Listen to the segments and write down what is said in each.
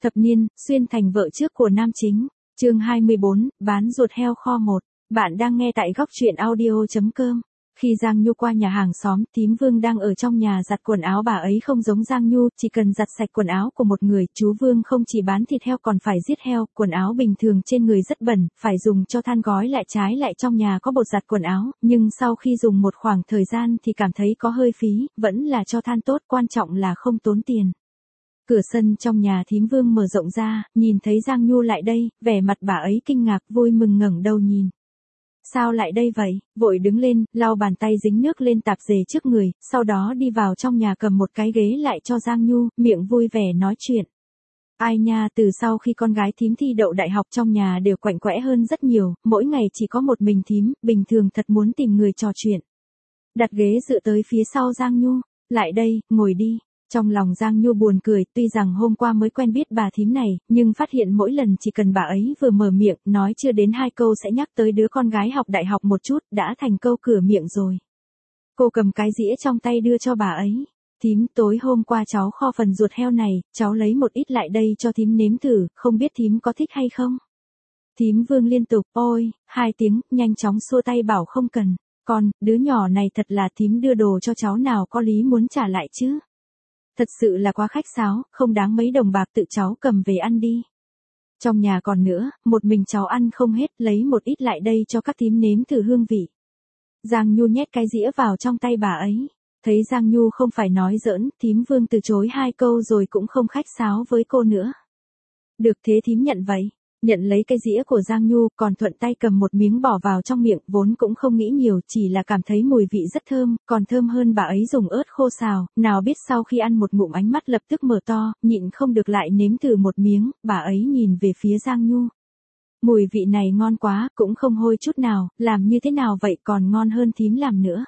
Thập niên, xuyên thành vợ trước của nam chính. Chương 24, bán ruột heo kho 1. Bạn đang nghe tại góc truyện audio.com. Khi Giang Nhu qua nhà hàng xóm, thím Vương đang ở trong nhà giặt quần áo. Bà ấy không giống Giang Nhu, chỉ cần giặt sạch quần áo của một người. Chú Vương không chỉ bán thịt heo còn phải giết heo. Quần áo bình thường trên người rất bẩn, phải dùng cho than gói lại. Trái lại trong nhà có bột giặt quần áo, nhưng sau khi dùng một khoảng thời gian thì cảm thấy có hơi phí. Vẫn là cho than tốt, quan trọng là không tốn tiền. Cửa sân trong nhà thím Vương mở rộng ra, nhìn thấy Giang Nhu lại đây, vẻ mặt bà ấy kinh ngạc, vui mừng ngẩng đầu nhìn. Sao lại đây vậy? Vội đứng lên, lau bàn tay dính nước lên tạp dề trước người, sau đó đi vào trong nhà cầm một cái ghế lại cho Giang Nhu, miệng vui vẻ nói chuyện. Ai nha, từ sau khi con gái thím thi đậu đại học trong nhà đều quạnh quẽ hơn rất nhiều, mỗi ngày chỉ có một mình thím, bình thường thật muốn tìm người trò chuyện. Đặt ghế dựa tới phía sau Giang Nhu, lại đây, ngồi đi. Trong lòng Giang Nhu buồn cười, tuy rằng hôm qua mới quen biết bà thím này, nhưng phát hiện mỗi lần chỉ cần bà ấy vừa mở miệng, nói chưa đến 2 câu sẽ nhắc tới đứa con gái học đại học một chút, đã thành câu cửa miệng rồi. Cô cầm cái dĩa trong tay đưa cho bà ấy. Thím, tối hôm qua cháu kho phần ruột heo này, cháu lấy một ít lại đây cho thím nếm thử, không biết thím có thích hay không? Thím Vương liên tục, ôi, 2 tiếng, nhanh chóng xua tay bảo không cần. Còn, đứa nhỏ này thật là thím đưa đồ cho cháu nào có lý muốn trả lại chứ? Thật sự là quá khách sáo, không đáng mấy đồng bạc, tự cháu cầm về ăn đi. Trong nhà còn nữa, một mình cháu ăn không hết, lấy một ít lại đây cho các thím nếm thử hương vị. Giang Nhu nhét cái dĩa vào trong tay bà ấy. Thấy Giang Nhu không phải nói giỡn, thím Vương từ chối 2 câu rồi cũng không khách sáo với cô nữa. Được thế thím nhận vậy. Nhận lấy cái dĩa của Giang Nhu, còn thuận tay cầm một miếng bỏ vào trong miệng, vốn cũng không nghĩ nhiều, chỉ là cảm thấy mùi vị rất thơm, còn thơm hơn bà ấy dùng ớt khô xào, nào biết sau khi ăn một ngụm ánh mắt lập tức mở to, nhịn không được lại nếm thử một miếng, bà ấy nhìn về phía Giang Nhu. Mùi vị này ngon quá, cũng không hôi chút nào, làm như thế nào vậy, còn ngon hơn thím làm nữa.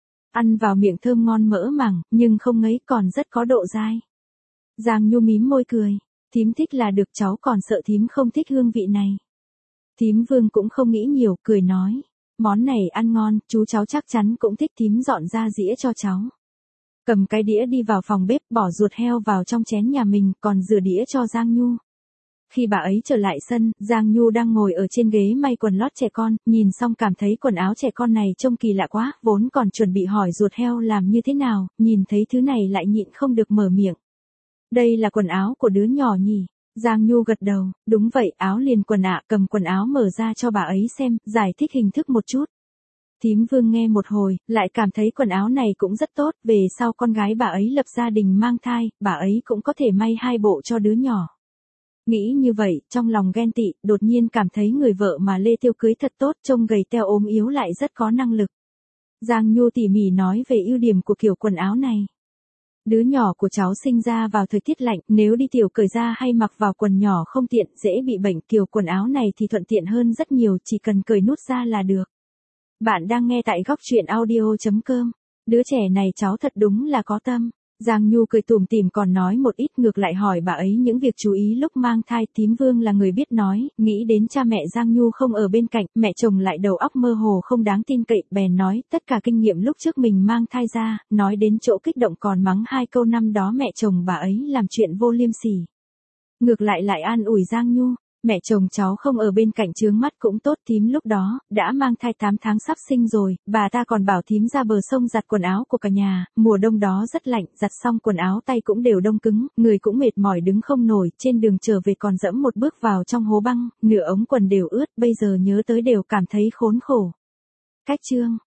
Ăn vào miệng thơm ngon mỡ màng, nhưng không ngấy, còn rất có độ dai. Giang Nhu mím môi cười. Thím thích là được, cháu còn sợ thím không thích hương vị này. Thím Vương cũng không nghĩ nhiều, cười nói. Món này ăn ngon, chú cháu chắc chắn cũng thích, thím dọn ra dĩa cho cháu. Cầm cái đĩa đi vào phòng bếp, bỏ ruột heo vào trong chén nhà mình, còn rửa đĩa cho Giang Nhu. Khi bà ấy trở lại sân, Giang Nhu đang ngồi ở trên ghế may quần lót trẻ con, nhìn xong cảm thấy quần áo trẻ con này trông kỳ lạ quá, vốn còn chuẩn bị hỏi ruột heo làm như thế nào, nhìn thấy thứ này lại nhịn không được mở miệng. Đây là quần áo của đứa nhỏ nhỉ? Giang Nhu gật đầu, đúng vậy, áo liền quần ạ, cầm quần áo mở ra cho bà ấy xem, giải thích hình thức một chút. Thím Vương nghe một hồi, lại cảm thấy quần áo này cũng rất tốt, về sau con gái bà ấy lập gia đình mang thai, bà ấy cũng có thể may 2 bộ cho đứa nhỏ. Nghĩ như vậy, trong lòng ghen tị, đột nhiên cảm thấy người vợ mà Lê Tiêu cưới thật tốt, trông gầy teo ốm yếu lại rất có năng lực. Giang Nhu tỉ mỉ nói về ưu điểm của kiểu quần áo này. Đứa nhỏ của cháu sinh ra vào thời tiết lạnh, nếu đi tiểu cởi ra hay mặc vào quần nhỏ không tiện, dễ bị bệnh, kiểu quần áo này thì thuận tiện hơn rất nhiều, chỉ cần cởi nút ra là được. Bạn đang nghe tại góc truyện audio.com. Đứa trẻ này cháu thật đúng là có tâm. Giang Nhu cười tủm tỉm còn nói một ít, ngược lại hỏi bà ấy những việc chú ý lúc mang thai. Thím Vương là người biết nói, nghĩ đến cha mẹ Giang Nhu không ở bên cạnh, mẹ chồng lại đầu óc mơ hồ không đáng tin cậy, bèn nói tất cả kinh nghiệm lúc trước mình mang thai ra, nói đến chỗ kích động còn mắng 2 câu năm đó mẹ chồng bà ấy làm chuyện vô liêm sỉ. Ngược lại an ủi Giang Nhu, mẹ chồng cháu không ở bên cạnh chướng mắt cũng tốt, thím lúc đó đã mang thai 8 tháng sắp sinh rồi, bà ta còn bảo thím ra bờ sông giặt quần áo của cả nhà, mùa đông đó rất lạnh, giặt xong quần áo tay cũng đều đông cứng, người cũng mệt mỏi đứng không nổi, trên đường trở về còn dẫm một bước vào trong hố băng, nửa ống quần đều ướt, bây giờ nhớ tới đều cảm thấy khốn khổ. Cách chương